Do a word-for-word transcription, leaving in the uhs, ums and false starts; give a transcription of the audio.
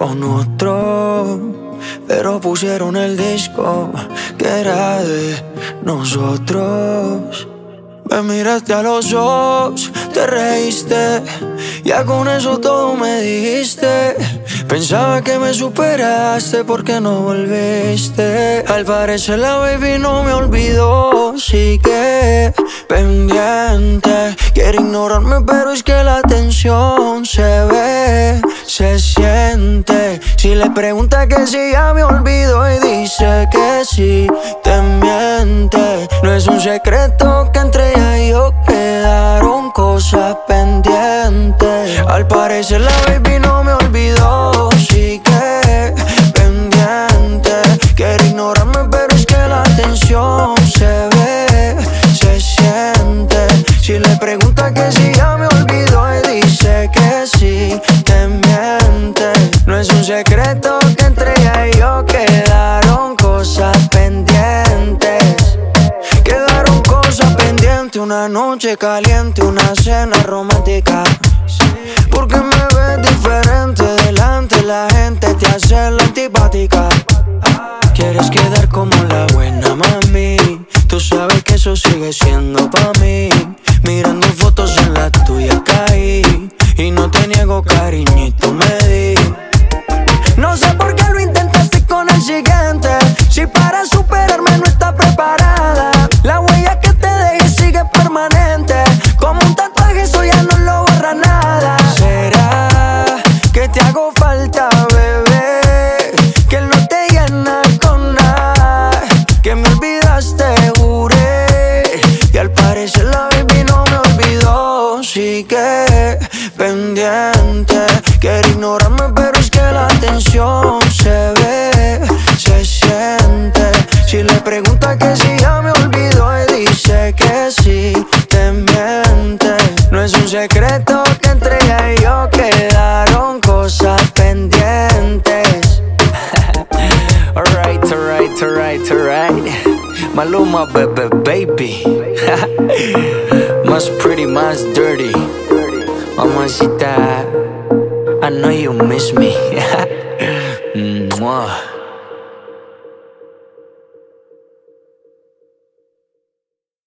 con otro, pero pusieron el disco que era de nosotros. Me miraste a los ojos, te reíste, ya con eso todo me dijiste. Pensaba que me superaste porque no volviste. Al parecer la baby no me olvidó, sigue pendiente. Quiere ignorarme pero es que la tensión se ve, se siente. Si le pregunta que si ya me olvidó y dice que sí, te miente. No es un secreto que entre ella y yo quedaron cosas pendientes. Al parecer la baby no me olvidó, sigue pendiente. Quiere ignorarme pero es que la tensión se ve, se siente. Si le pregunta que si ya me olvidó y dice que sí, te miente. No es un secreto que entre ella y yo quedaron cosas pendientes. Quedaron cosas pendientes, una noche caliente, una cena romántica. Porque me ves diferente delante la gente, te hace la antipática. Quieres quedar como la buena mami, tú sabes que eso sigue siendo pa' mí. Mirando fotos en la tuya caí, y no te niego cariñito me di. No sé por qué lo intentaste con el siguiente, si para superarme no estás preparada. La huella que te dejé sigue permanente, como un tatuaje eso ya no lo borra nada. ¿Será que te hago falta, bebé? Que él no te llena con nada, que me olvidaste, juré. Y al parecer la baby no me olvidó, sigue pendiente. Quiere ignorarme pero es que la tensión se ve, se siente. Si le pregunta que si ya me olvidó y dice que sí, te miente. No es un secreto que entre ella y yo quedaron cosas pendientes. Alright, alright, alright, alright. Maluma, baby, baby. Más pretty, más dirty. Mamacita, I know you miss me. Mwah.